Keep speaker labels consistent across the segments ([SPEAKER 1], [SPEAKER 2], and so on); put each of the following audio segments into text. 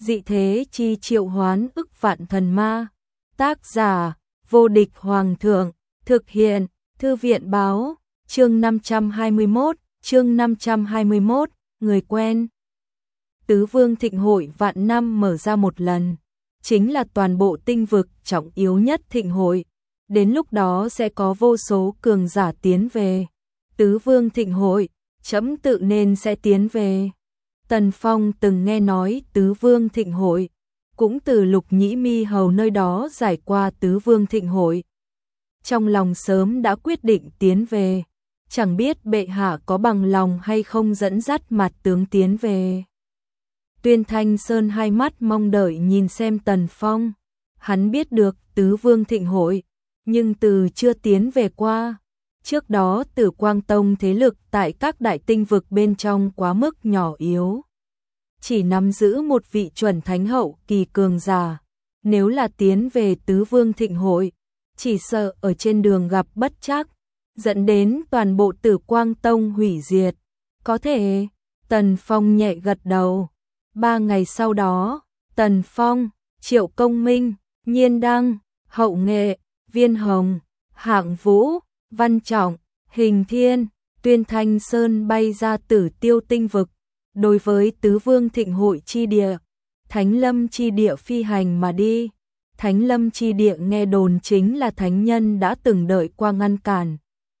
[SPEAKER 1] dị thế chi triệu hoán ức vạn thần ma. Tác giả, vô địch hoàng thượng, thực hiện, thư viện báo, chương 521, người quen. Tứ Vương Thịnh Hội vạn năm mở ra một lần, chính là toàn bộ tinh vực trọng yếu nhất thịnh hội. Đến lúc đó sẽ có vô số cường giả tiến về. Tứ Vương Thịnh Hội, trẫm tự nên sẽ tiến về. Tần Phong từng nghe nói Tứ Vương Thịnh Hội, cũng từ Lục Nhĩ Mi hầu nơi đó giải qua Tứ Vương Thịnh Hội. Trong lòng sớm đã quyết định tiến về, chẳng biết bệ hạ có bằng lòng hay không dẫn dắt mặt tướng tiến về. Tuyên Thanh Sơn hai mắt mong đợi nhìn xem Tần Phong, hắn biết được Tứ Vương Thịnh Hội, nhưng từ chưa tiến về qua. Trước đó Tử Quang Tông thế lực tại các đại tinh vực bên trong quá mức nhỏ yếu, chỉ nắm giữ một vị chuẩn thánh hậu kỳ cường giả. Nếu là tiến về Tứ Vương Thịnh Hội, chỉ sợ ở trên đường gặp bất trắc, dẫn đến toàn bộ Tử Quang Tông hủy diệt. Có thể, Tần Phong nhẹ gật đầu. 3 ngày sau đó, Tần Phong, Triệu Công Minh, Nhiên Đăng, Hậu Nghệ, Viên Hồng, Hạng Vũ, Văn Trọng, Hình Thiên, Tuyên Thanh Sơn bay ra Tử Tiêu tinh vực. Đối với Tứ Vương Thịnh Hội chi địa, Thánh Lâm chi địa phi hành mà đi. Thánh Lâm chi địa nghe đồn chính là thánh nhân đã từng đợi qua ngăn cản.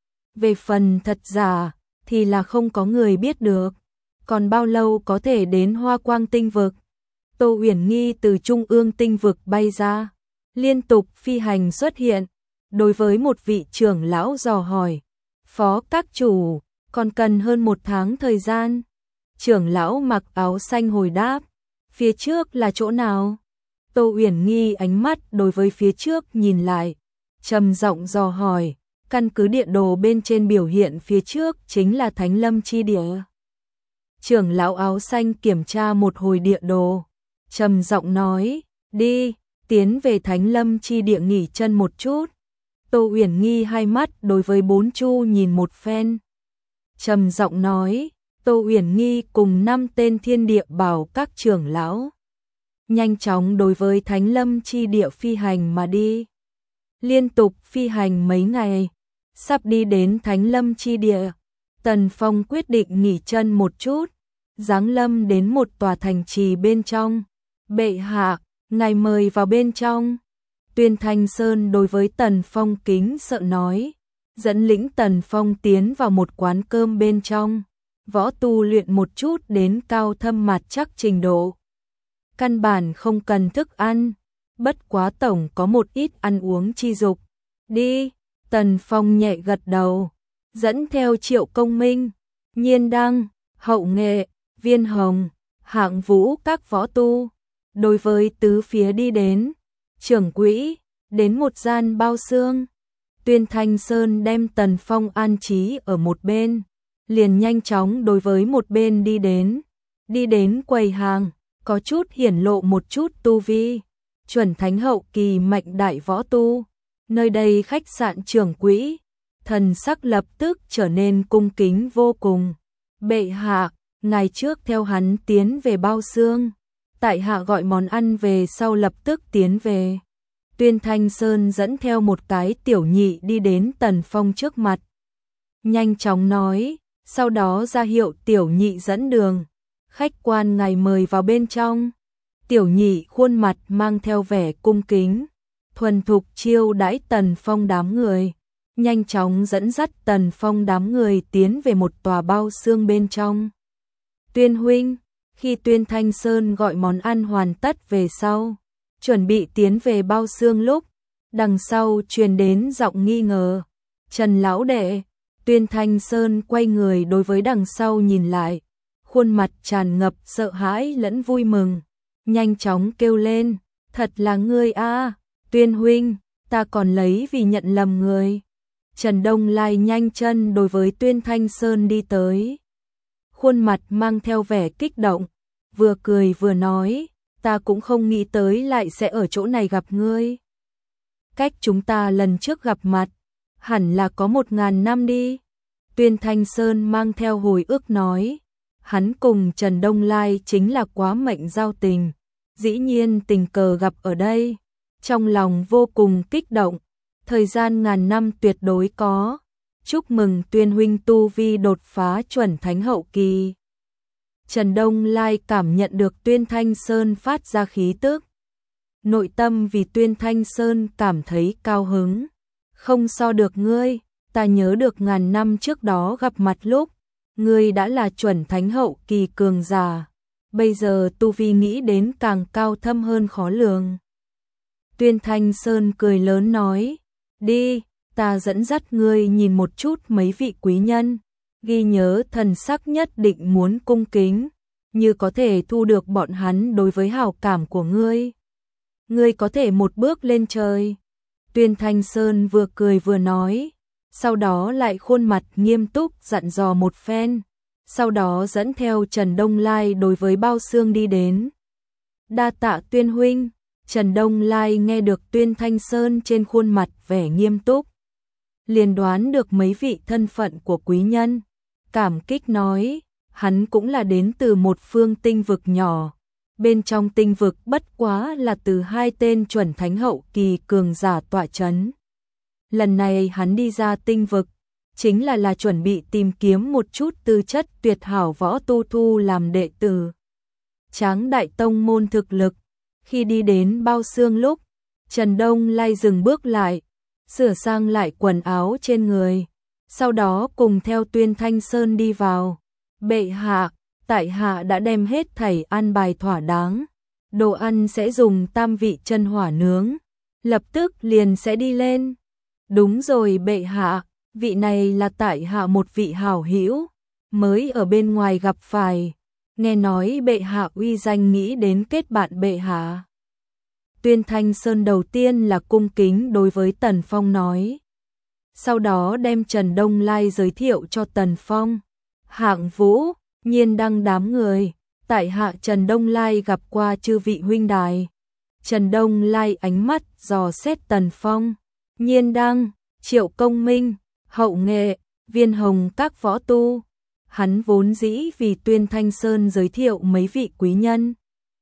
[SPEAKER 1] Về phần thật giả thì là không có người biết được. Còn bao lâu có thể đến Hoa Quang tinh vực? Tô Uyển Nghi từ Trung ương tinh vực bay ra, liên tục phi hành xuất hiện. Đối với một vị trưởng lão dò hỏi, phó các chủ, còn cần hơn 1 tháng thời gian. Trưởng lão mặc áo xanh hồi đáp, phía trước là chỗ nào? Tô Uyển Nghi ánh mắt đối với phía trước nhìn lại, trầm giọng dò hỏi, căn cứ địa đồ bên trên biểu hiện phía trước chính là Thánh Lâm chi địa. Trưởng lão áo xanh kiểm tra một hồi địa đồ, trầm giọng nói, đi, tiến về Thánh Lâm chi địa nghỉ chân một chút. Tô Uyển Nghi hai mắt đối với bốn chu nhìn một phen, trầm giọng nói, Tô Uyển Nghi cùng 5 tên thiên địa bảo các trưởng lão nhanh chóng đối với Thánh Lâm chi địa phi hành mà đi. Liên tục phi hành mấy ngày, sắp đi đến Thánh Lâm chi địa, Tần Phong quyết định nghỉ chân một chút, giáng lâm đến một tòa thành trì bên trong. Bệ hạ, ngài mời vào bên trong. Tuyên Thanh Sơn đối với Tần Phong kính sợ nói, dẫn lĩnh Tần Phong tiến vào một quán cơm bên trong. Võ tu luyện một chút đến cao thâm mặt chắc trình độ, căn bản không cần thức ăn, bất quá tổng có một ít ăn uống chi dục. Đi, Tần Phong nhẹ gật đầu, dẫn theo Triệu Công Minh, Nhiên Đăng, Hậu Nghệ, Viên Hồng, Hạng Vũ các võ tu, đối với tứ phía đi đến. Trưởng quỹ, đến một gian bao xương. Tuyên Thanh Sơn đem Tần Phong an trí ở một bên, liền nhanh chóng đối với một bên đi đến quầy hàng, có chút hiển lộ một chút tu vi, chuẩn thánh hậu kỳ mạnh đại võ tu. Nơi đây khách sạn trưởng quỹ, thần sắc lập tức trở nên cung kính vô cùng. Bệ hạ, ngài trước theo hắn tiến về bao xương, tại hạ gọi món ăn về sau lập tức tiến về. Tuyên Thanh Sơn dẫn theo một cái tiểu nhị đi đến Tần Phong trước mặt, nhanh chóng nói, sau đó ra hiệu tiểu nhị dẫn đường. Khách quan ngài mời vào bên trong. Tiểu nhị khuôn mặt mang theo vẻ cung kính, thuần thục chiêu đãi Tần Phong đám người, nhanh chóng dẫn dắt Tần Phong đám người tiến về một tòa bao xương bên trong. Tuyên huynh, khi Tuyên Thanh Sơn gọi món ăn hoàn tất về sau, chuẩn bị tiến về bao xương lúc, đằng sau truyền đến giọng nghi ngờ, Trần lão đệ. Tuyên Thanh Sơn quay người đối với đằng sau nhìn lại, khuôn mặt tràn ngập sợ hãi lẫn vui mừng, nhanh chóng kêu lên, thật là ngươi a, Tuyên huynh, ta còn lấy vì nhận lầm người. Trần Đông Lai nhanh chân đối với Tuyên Thanh Sơn đi tới, khuôn mặt mang theo vẻ kích động, vừa cười vừa nói, ta cũng không nghĩ tới lại sẽ ở chỗ này gặp ngươi. Cách chúng ta lần trước gặp mặt, hẳn là có 1000 năm đi. Tuyên Thanh Sơn mang theo hồi ức nói, hắn cùng Trần Đông Lai chính là quá mệnh giao tình, dĩ nhiên tình cờ gặp ở đây, trong lòng vô cùng kích động, thời gian ngàn năm tuyệt đối có. Chúc mừng Tuyên huynh tu vi đột phá chuẩn thánh hậu kỳ. Trần Đông Lai cảm nhận được Tuyên Thanh Sơn phát ra khí tức. Nội tâm vì Tuyên Thanh Sơn cảm thấy cao hứng. Không so được ngươi, ta nhớ được ngàn năm trước đó gặp mặt lúc, ngươi đã là chuẩn thánh hậu kỳ cường giả. Bây giờ tu vi nghĩ đến càng cao thâm hơn khó lường. Tuyên Thanh Sơn cười lớn nói, đi, ta dẫn dắt ngươi nhìn một chút mấy vị quý nhân, ghi nhớ thần sắc nhất định muốn cung kính, như có thể thu được bọn hắn đối với hảo cảm của ngươi. Ngươi có thể một bước lên trời. Tuyên Thanh Sơn vừa cười vừa nói, sau đó lại khuôn mặt nghiêm túc dặn dò một phen, sau đó dẫn theo Trần Đông Lai đối với Bao Xương đi đến. Đa tạ Tuyên huynh. Trần Đông Lai nghe được Tuyên Thanh Sơn trên khuôn mặt vẻ nghiêm túc, liền đoán được mấy vị thân phận của quý nhân, cảm kích nói, hắn cũng là đến từ một phương tinh vực nhỏ, bên trong tinh vực bất quá là từ hai tên chuẩn thánh hậu kỳ cường giả tọa chấn. Lần này hắn đi ra tinh vực, chính là chuẩn bị tìm kiếm một chút tư chất tuyệt hảo võ tu thu làm đệ tử. Tráng đại tông môn thực lực. Khi đi đến Bao Xương lúc, Trần Đông Lai dừng bước lại, sửa sang lại quần áo trên người, sau đó cùng theo Tuyên Thanh Sơn đi vào. Bệ hạ, tại hạ đã đem hết thảy an bài thỏa đáng, đồ ăn sẽ dùng tam vị chân hỏa nướng, lập tức liền sẽ đi lên. Đúng rồi bệ hạ, vị này là tại hạ một vị hảo hữu, mới ở bên ngoài gặp phải. Nghe nói bệ hạ uy danh nghĩ đến kết bạn bệ hạ. Tuyên Thanh Sơn đầu tiên là cung kính đối với Tần Phong nói. Sau đó đem Trần Đông Lai giới thiệu cho Tần Phong. Hạng Vũ, Nhiên Đăng đám người, tại hạ Trần Đông Lai gặp qua chư vị huynh đài. Trần Đông Lai ánh mắt dò xét Tần Phong. Nhiên Đăng, Triệu Công Minh, Hậu Nghệ, Viên Hồng các võ tu. Hắn vốn dĩ vì Tuyên Thanh Sơn giới thiệu mấy vị quý nhân,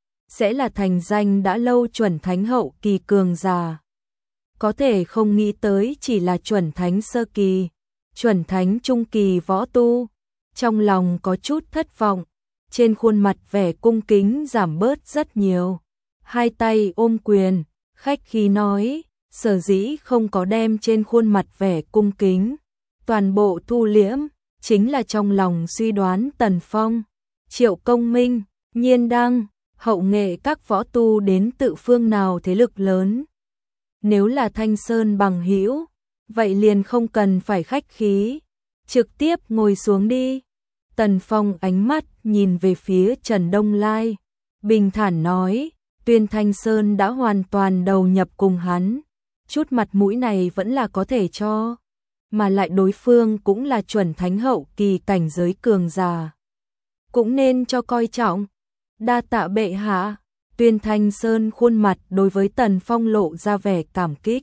[SPEAKER 1] sẽ là thành danh đã lâu chuẩn thánh hậu kỳ cường giả. Có thể không nghĩ tới chỉ là chuẩn thánh sơ kỳ, chuẩn thánh trung kỳ võ tu. Trong lòng có chút thất vọng, trên khuôn mặt vẻ cung kính giảm bớt rất nhiều. Hai tay ôm quyền, khách khí nói, sở dĩ không có đem trên khuôn mặt vẻ cung kính, toàn bộ thu liễm. Chính là trong lòng suy đoán Tần Phong, Triệu Công Minh, Nhiên Đăng, Hậu Nghệ các võ tu đến tự phương nào thế lực lớn. Nếu là Thanh Sơn bằng hữu, vậy liền không cần phải khách khí, trực tiếp ngồi xuống đi. Tần Phong ánh mắt nhìn về phía Trần Đông Lai, bình thản nói, Tuyên Thanh Sơn đã hoàn toàn đầu nhập cùng hắn, chút mặt mũi này vẫn là có thể cho. Mà lại đối phương cũng là chuẩn thánh hậu kỳ cảnh giới cường giả, cũng nên cho coi trọng. Đa tạ bệ hạ. Tuyên Thanh Sơn khuôn mặt đối với Tần Phong lộ ra vẻ cảm kích.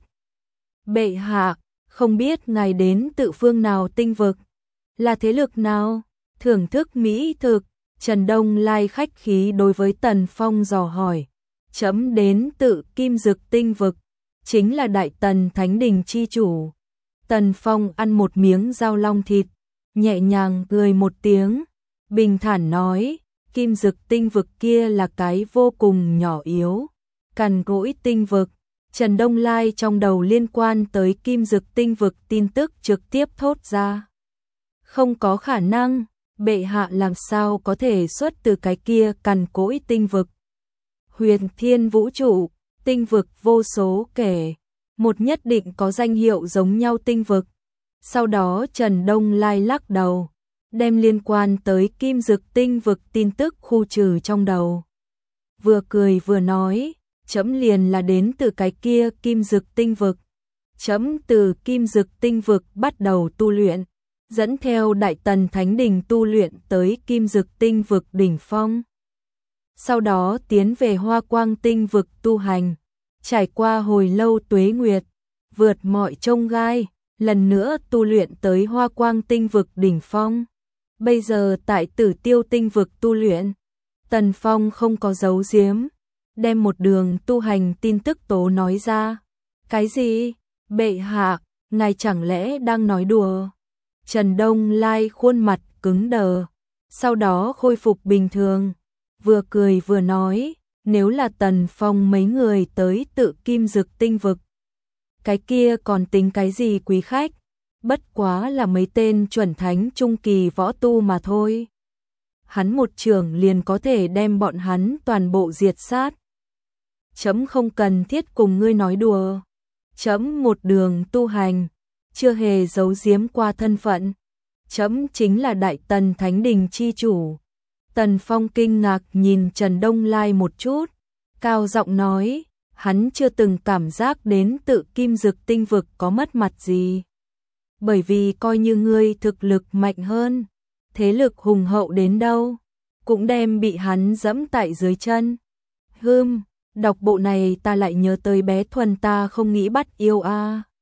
[SPEAKER 1] Bệ hạ, không biết ngài đến tự phương nào tinh vực, là thế lực nào, thưởng thức mỹ thực. Trần Đông Lai khách khí đối với Tần Phong dò hỏi. Chấm đến tự Kim Dực tinh vực, chính là Đại Tần Thánh Đình chi chủ. Tần Phong ăn một miếng dao long thịt, nhẹ nhàng cười một tiếng, bình thản nói, Kim Dực tinh vực kia là cái vô cùng nhỏ yếu, cằn cỗi tinh vực. Trần Đông Lai trong đầu liên quan tới Kim Dực tinh vực tin tức trực tiếp thốt ra. Không có khả năng, bệ hạ làm sao có thể xuất từ cái kia cằn cỗi tinh vực. Huyền Thiên vũ trụ, tinh vực vô số kể. Một nhất định có danh hiệu giống nhau tinh vực. Sau đó Trần Đông Lai lắc đầu, đem liên quan tới Kim Dực tinh vực tin tức khu trừ trong đầu. Vừa cười vừa nói, chấm liền là đến từ cái kia Kim Dực tinh vực. Chấm từ Kim Dực tinh vực bắt đầu tu luyện, dẫn theo Đại Tần Thánh Đình tu luyện tới Kim Dực tinh vực đỉnh phong. Sau đó tiến về Hoa Quang tinh vực tu hành. Trải qua hồi lâu tuế nguyệt, vượt mọi chông gai, lần nữa tu luyện tới Hoa Quang tinh vực đỉnh phong. Bây giờ tại Tử Tiêu tinh vực tu luyện, Tần Phong không có giấu giếm, đem một đường tu hành tin tức tố nói ra. Cái gì? Bệ hạ, ngài chẳng lẽ đang nói đùa? Trần Đông Lai khuôn mặt cứng đờ, sau đó khôi phục bình thường, vừa cười vừa nói, nếu là Tần Phong mấy người tới Tự Kim Dực Tinh vực, cái kia còn tính cái gì quý khách, bất quá là mấy tên chuẩn thánh trung kỳ võ tu mà thôi. Hắn một trường liền có thể đem bọn hắn toàn bộ diệt sát. Chấm không cần thiết cùng ngươi nói đùa. Chấm một đường tu hành, chưa hề giấu giếm qua thân phận. Chấm chính là Đại Tần Thánh Đình chi chủ. Tần Phong kinh ngạc nhìn Trần Đông Lai một chút, cao giọng nói, hắn chưa từng cảm giác đến Tự Kim Dực Tinh vực có mất mặt gì. Bởi vì coi như ngươi thực lực mạnh hơn, thế lực hùng hậu đến đâu, cũng đem bị hắn dẫm tại dưới chân. Đọc bộ này ta lại nhớ tới bé Thuần ta không nghĩ bắt yêu a.